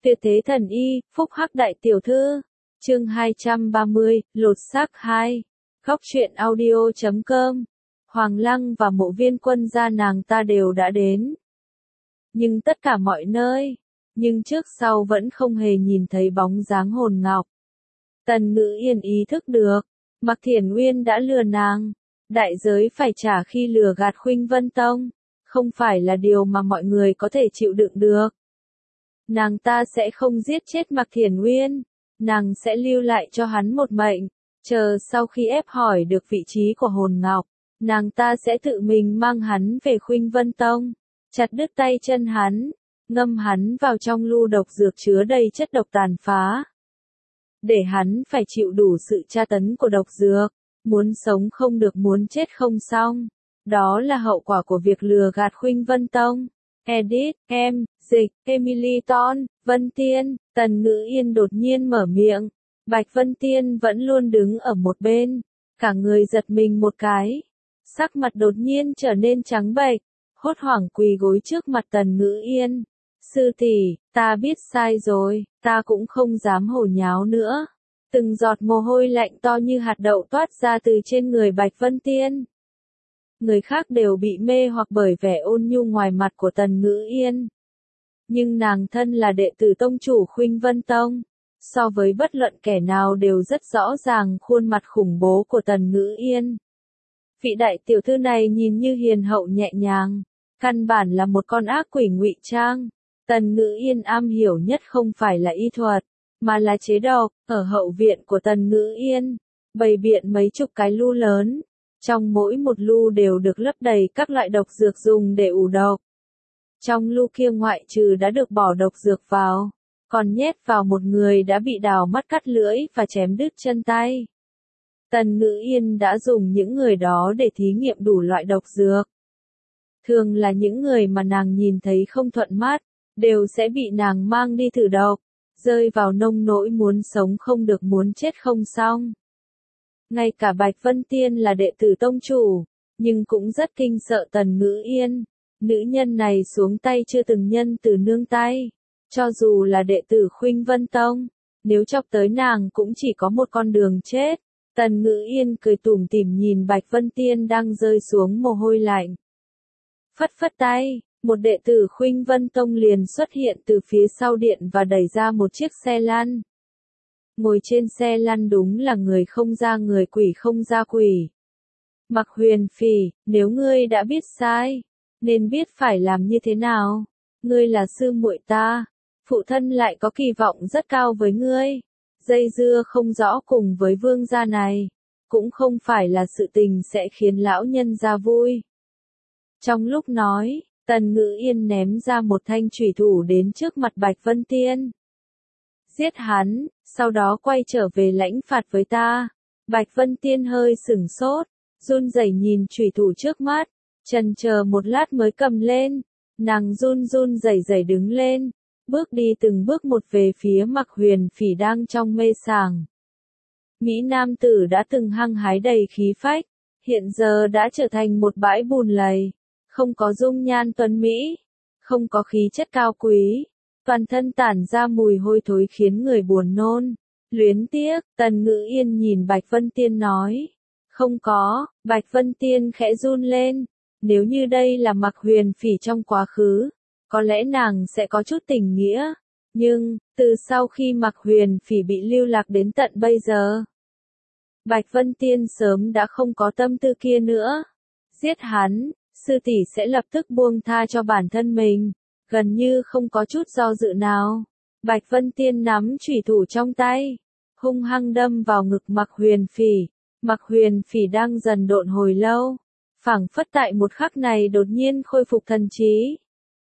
Tuyệt thế thần y, phúc hắc đại tiểu thư. Chương 230, lột xác 2. Góc truyện audio.com. Hoàng Lăng và Mộ Viên Quân gia nàng ta đều đã đến. Nhưng tất cả mọi nơi, nhưng trước sau vẫn không hề nhìn thấy bóng dáng hồn ngọc. Tần Ngữ Yên ý thức được, Mạc Thiển Uyên đã lừa nàng, đại giới phải trả khi lừa gạt Khuynh Vân Tông, không phải là điều mà mọi người có thể chịu đựng được. Nàng ta sẽ không giết chết Mạc Thiển Uyên, nàng sẽ lưu lại cho hắn một mệnh, chờ sau khi ép hỏi được vị trí của hồn ngọc, nàng ta sẽ tự mình mang hắn về Khuynh Vân Tông, chặt đứt tay chân hắn, ngâm hắn vào trong lu độc dược chứa đầy chất độc tàn phá. Để hắn phải chịu đủ sự tra tấn của độc dược, muốn sống không được muốn chết không xong. Đó là hậu quả của việc lừa gạt Khuynh Vân Tông. Edit, dịch, Emily Ton, Vân Tiên, Tần Ngữ Yên đột nhiên mở miệng. Bạch Vân Tiên vẫn luôn đứng ở một bên, cả người giật mình một cái. Sắc mặt đột nhiên trở nên trắng bệch, hốt hoảng quỳ gối trước mặt Tần Ngữ Yên. Sư tỷ, ta biết sai rồi, ta cũng không dám hồ nháo nữa. Từng giọt mồ hôi lạnh to như hạt đậu toát ra từ trên người Bạch Vân Tiên. Người khác đều bị mê hoặc bởi vẻ ôn nhu ngoài mặt của Tần Ngữ Yên. Nhưng nàng thân là đệ tử tông chủ Khuynh Vân Tông, so với bất luận kẻ nào đều rất rõ ràng khuôn mặt khủng bố của Tần Ngữ Yên. Vị đại tiểu thư này nhìn như hiền hậu nhẹ nhàng, căn bản là một con ác quỷ ngụy trang. Tần Ngữ Yên am hiểu nhất không phải là y thuật, mà là chế độc. Ở hậu viện của Tần Ngữ Yên, bày biện mấy chục cái lu lớn. Trong mỗi một lu đều được lấp đầy các loại độc dược dùng để ủ độc. Trong lu kia ngoại trừ đã được bỏ độc dược vào, còn nhét vào một người đã bị đào mắt cắt lưỡi và chém đứt chân tay. Tần Ngữ Yên đã dùng những người đó để thí nghiệm đủ loại độc dược. Thường là những người mà nàng nhìn thấy không thuận mắt, đều sẽ bị nàng mang đi thử độc, rơi vào nông nỗi muốn sống không được muốn chết không xong. Ngay cả Bạch Vân Tiên là đệ tử tông chủ, nhưng cũng rất kinh sợ Tần Ngữ Yên. Nữ nhân này xuống tay chưa từng nhân từ nương tay. Cho dù là đệ tử Khuynh Vân Tông, nếu chọc tới nàng cũng chỉ có một con đường chết. Tần Ngữ Yên cười tủm tỉm nhìn Bạch Vân Tiên đang rơi xuống mồ hôi lạnh. Phất phất tay, một đệ tử Khuynh Vân Tông liền xuất hiện từ phía sau điện và đẩy ra một chiếc xe lăn. Ngồi trên xe lăn đúng là người không ra người quỷ không ra quỷ. Mạc Huyền Phỉ, nếu ngươi đã biết sai, nên biết phải làm như thế nào. Ngươi là sư muội ta, phụ thân lại có kỳ vọng rất cao với ngươi. Dây dưa không rõ cùng với vương gia này, cũng không phải là sự tình sẽ khiến lão nhân gia vui. Trong lúc nói, Tần Ngữ Yên ném ra một thanh chủy thủ đến trước mặt Bạch Vân Tiên. Giết hắn, sau đó quay trở về lãnh phạt với ta. Bạch Vân Tiên hơi sửng sốt, run rẩy nhìn chủy thủ trước mắt, chần chờ một lát mới cầm lên. Nàng run run rẩy rẩy đứng lên, bước đi từng bước một về phía Mạc Huyền Phỉ đang trong mê sảng. Mỹ nam tử đã từng hăng hái đầy khí phách, hiện giờ đã trở thành một bãi bùn lầy, không có dung nhan tuấn mỹ, không có khí chất cao quý, toàn thân tản ra mùi hôi thối khiến người buồn nôn. Luyến tiếc, Tần Ngữ Yên nhìn Bạch Vân Tiên nói. Không có, Bạch Vân Tiên khẽ run lên. Nếu như đây là Mạc Huyền Phỉ trong quá khứ, có lẽ nàng sẽ có chút tình nghĩa. Nhưng, từ sau khi Mạc Huyền Phỉ bị lưu lạc đến tận bây giờ, Bạch Vân Tiên sớm đã không có tâm tư kia nữa. Giết hắn, sư tỷ sẽ lập tức buông tha cho bản thân mình, gần như không có chút do dự nào. Bạch Vân Tiên nắm chủy thủ trong tay, hung hăng đâm vào ngực Mạc Huyền Phỉ. Mạc Huyền Phỉ đang dần độn hồi lâu, phảng phất tại một khắc này đột nhiên khôi phục thần trí.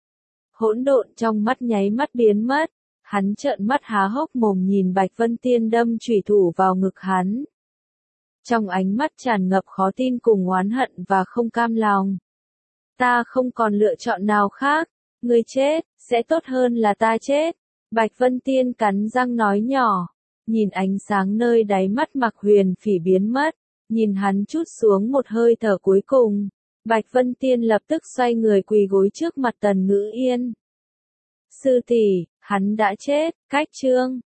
Hỗn độn trong mắt nháy mắt biến mất, hắn trợn mắt há hốc mồm nhìn Bạch Vân Tiên đâm chủy thủ vào ngực hắn. Trong ánh mắt tràn ngập khó tin cùng oán hận và không cam lòng. Ta không còn lựa chọn nào khác, ngươi chết, sẽ tốt hơn là ta chết. Bạch Vân Tiên cắn răng nói nhỏ, nhìn ánh sáng nơi đáy mắt Mạc Huyền Phỉ biến mất, nhìn hắn trút xuống một hơi thở cuối cùng. Bạch Vân Tiên lập tức xoay người quỳ gối trước mặt Tần Ngữ Yên. Sư tỷ, hắn đã chết, cách chương